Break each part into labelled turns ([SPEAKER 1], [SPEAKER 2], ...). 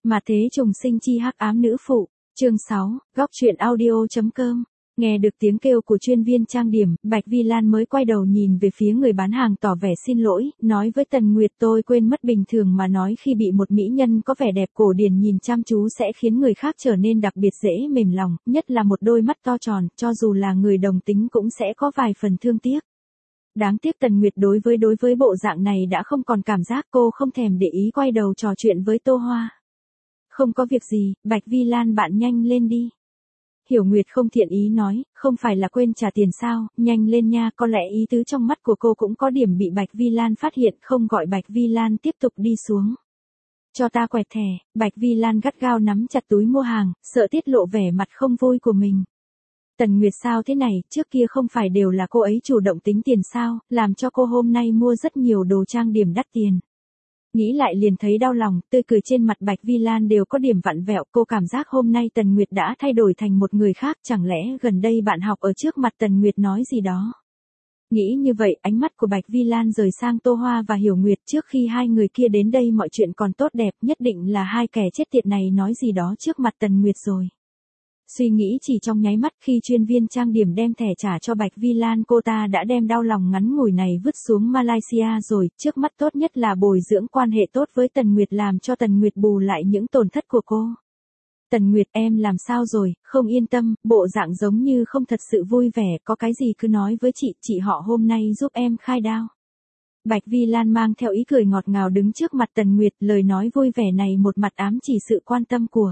[SPEAKER 1] Mà thế trùng sinh chi hắc ám nữ phụ, chương 6, góc truyện audio.com. Nghe được tiếng kêu của chuyên viên trang điểm, Bạch Vi Lan mới quay đầu nhìn về phía người bán hàng tỏ vẻ xin lỗi, nói với Tần Nguyệt tôi quên mất bình thường mà nói khi bị một mỹ nhân có vẻ đẹp cổ điển nhìn chăm chú sẽ khiến người khác trở nên đặc biệt dễ mềm lòng, nhất là một đôi mắt to tròn, cho dù là người đồng tính cũng sẽ có vài phần thương tiếc. Đáng tiếc Tần Nguyệt đối với bộ dạng này đã không còn cảm giác, cô không thèm để ý quay đầu trò chuyện với Tô Hoa. Không có việc gì, Bạch Vi Lan bạn nhanh lên đi. Hiểu Nguyệt không thiện ý nói, không phải là quên trả tiền sao, nhanh lên nha, có lẽ ý tứ trong mắt của cô cũng có điểm bị Bạch Vi Lan phát hiện, không gọi Bạch Vi Lan tiếp tục đi xuống. Cho ta quẹt thẻ, Bạch Vi Lan gắt gao nắm chặt túi mua hàng, sợ tiết lộ vẻ mặt không vui của mình. Tần Nguyệt sao thế này, trước kia không phải đều là cô ấy chủ động tính tiền sao, làm cho cô hôm nay mua rất nhiều đồ trang điểm đắt tiền. Nghĩ lại liền thấy đau lòng, tươi cười trên mặt Bạch Vi Lan đều có điểm vặn vẹo, cô cảm giác hôm nay Tần Nguyệt đã thay đổi thành một người khác, chẳng lẽ gần đây bạn học ở trước mặt Tần Nguyệt nói gì đó. Nghĩ như vậy, ánh mắt của Bạch Vi Lan rời sang Tô Hoa và Hiểu Nguyệt, trước khi hai người kia đến đây mọi chuyện còn tốt đẹp, nhất định là hai kẻ chết tiệt này nói gì đó trước mặt Tần Nguyệt rồi. Suy nghĩ chỉ trong nháy mắt khi chuyên viên trang điểm đem thẻ trả cho Bạch Vi Lan, cô ta đã đem đau lòng ngắn ngủi này vứt xuống Malaysia rồi, trước mắt tốt nhất là bồi dưỡng quan hệ tốt với Tần Nguyệt làm cho Tần Nguyệt bù lại những tổn thất của cô. Tần Nguyệt em làm sao rồi, không yên tâm, bộ dạng giống như không thật sự vui vẻ, có cái gì cứ nói với chị họ hôm nay giúp em khai đao. Bạch Vi Lan mang theo ý cười ngọt ngào đứng trước mặt Tần Nguyệt, lời nói vui vẻ này một mặt ám chỉ sự quan tâm của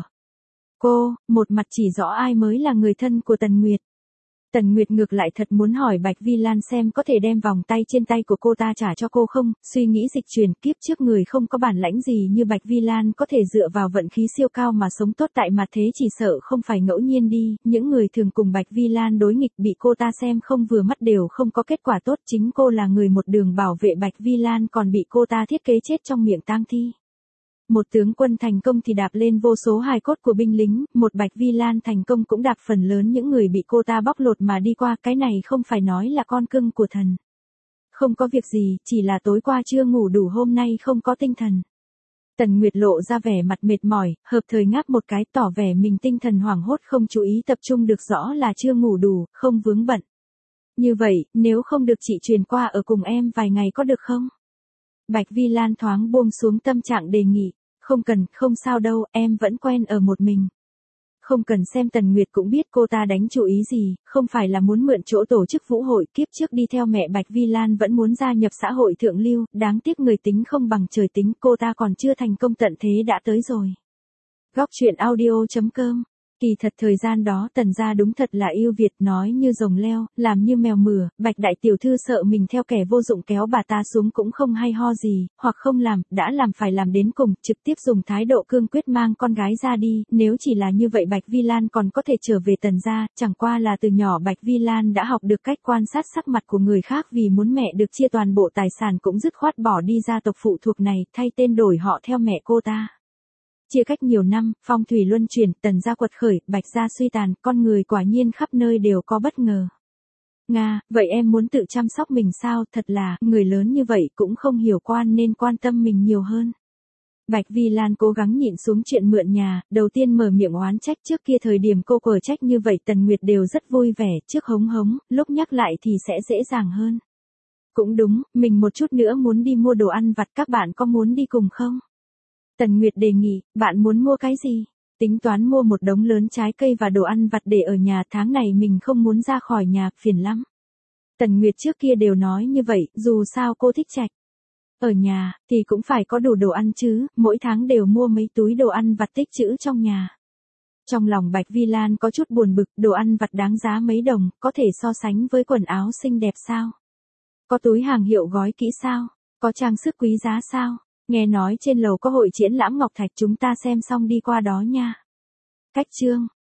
[SPEAKER 1] cô, một mặt chỉ rõ ai mới là người thân của Tần Nguyệt. Tần Nguyệt ngược lại thật muốn hỏi Bạch Vi Lan xem có thể đem vòng tay trên tay của cô ta trả cho cô không, suy nghĩ dịch chuyển, kiếp trước người không có bản lãnh gì như Bạch Vi Lan có thể dựa vào vận khí siêu cao mà sống tốt tại mặt thế chỉ sợ không phải ngẫu nhiên đi, những người thường cùng Bạch Vi Lan đối nghịch bị cô ta xem không vừa mắt đều không có kết quả tốt, chính cô là người một đường bảo vệ Bạch Vi Lan còn bị cô ta thiết kế chết trong miệng tang thi. Một tướng quân thành công thì đạp lên vô số hài cốt của binh lính, một Bạch Vi Lan thành công cũng đạp phần lớn những người bị cô ta bóc lột mà đi qua, cái này không phải nói là con cưng của thần. Không có việc gì, chỉ là tối qua chưa ngủ đủ hôm nay không có tinh thần. Tần Nguyệt lộ ra vẻ mặt mệt mỏi, hợp thời ngáp một cái tỏ vẻ mình tinh thần hoảng hốt không chú ý tập trung được rõ là chưa ngủ đủ, không vướng bận. Như vậy, nếu không được chị truyền qua ở cùng em vài ngày có được không? Bạch Vi Lan thoáng buông xuống tâm trạng đề nghị. Không cần, không sao đâu, em vẫn quen ở một mình. Không cần xem Tần Nguyệt cũng biết cô ta đánh chủ ý gì, không phải là muốn mượn chỗ tổ chức vũ hội, kiếp trước đi theo mẹ Bạch Vi Lan vẫn muốn gia nhập xã hội thượng lưu, đáng tiếc người tính không bằng trời tính, cô ta còn chưa thành công tận thế đã tới rồi. Góc truyện audio.com. Kỳ thật thời gian đó Tần gia đúng thật là yêu Việt, nói như rồng leo, làm như mèo mửa, Bạch đại tiểu thư sợ mình theo kẻ vô dụng kéo bà ta xuống cũng không hay ho gì, hoặc không làm, đã làm phải làm đến cùng, trực tiếp dùng thái độ cương quyết mang con gái ra đi, nếu chỉ là như vậy Bạch Vi Lan còn có thể trở về Tần gia, chẳng qua là từ nhỏ Bạch Vi Lan đã học được cách quan sát sắc mặt của người khác, vì muốn mẹ được chia toàn bộ tài sản cũng dứt khoát bỏ đi gia tộc phụ thuộc này, thay tên đổi họ theo mẹ cô ta. Chia cách nhiều năm, phong thủy luân chuyển, Tần gia quật khởi, Bạch gia suy tàn, con người quả nhiên khắp nơi đều có bất ngờ. Nga, vậy em muốn tự chăm sóc mình sao, thật là, người lớn như vậy cũng không hiểu quan nên quan tâm mình nhiều hơn. Bạch Vi Lan cố gắng nhịn xuống chuyện mượn nhà, đầu tiên mở miệng oán trách, trước kia thời điểm cô quở trách như vậy Tần Nguyệt đều rất vui vẻ, trước hống hống, lúc nhắc lại thì sẽ dễ dàng hơn. Cũng đúng, mình một chút nữa muốn đi mua đồ ăn vặt, các bạn có muốn đi cùng không? Tần Nguyệt đề nghị, bạn muốn mua cái gì? Tính toán mua một đống lớn trái cây và đồ ăn vặt để ở nhà, tháng này mình không muốn ra khỏi nhà, phiền lắm. Tần Nguyệt trước kia đều nói như vậy, dù sao cô thích trạch. Ở nhà, thì cũng phải có đủ đồ ăn chứ, mỗi tháng đều mua mấy túi đồ ăn vặt tích trữ trong nhà. Trong lòng Bạch Vi Lan có chút buồn bực, đồ ăn vặt đáng giá mấy đồng, có thể so sánh với quần áo xinh đẹp sao? Có túi hàng hiệu gói kỹ sao? Có trang sức quý giá sao? Nghe nói trên lầu có hội triển lãm ngọc thạch, chúng ta xem xong đi qua đó nha. Cách chương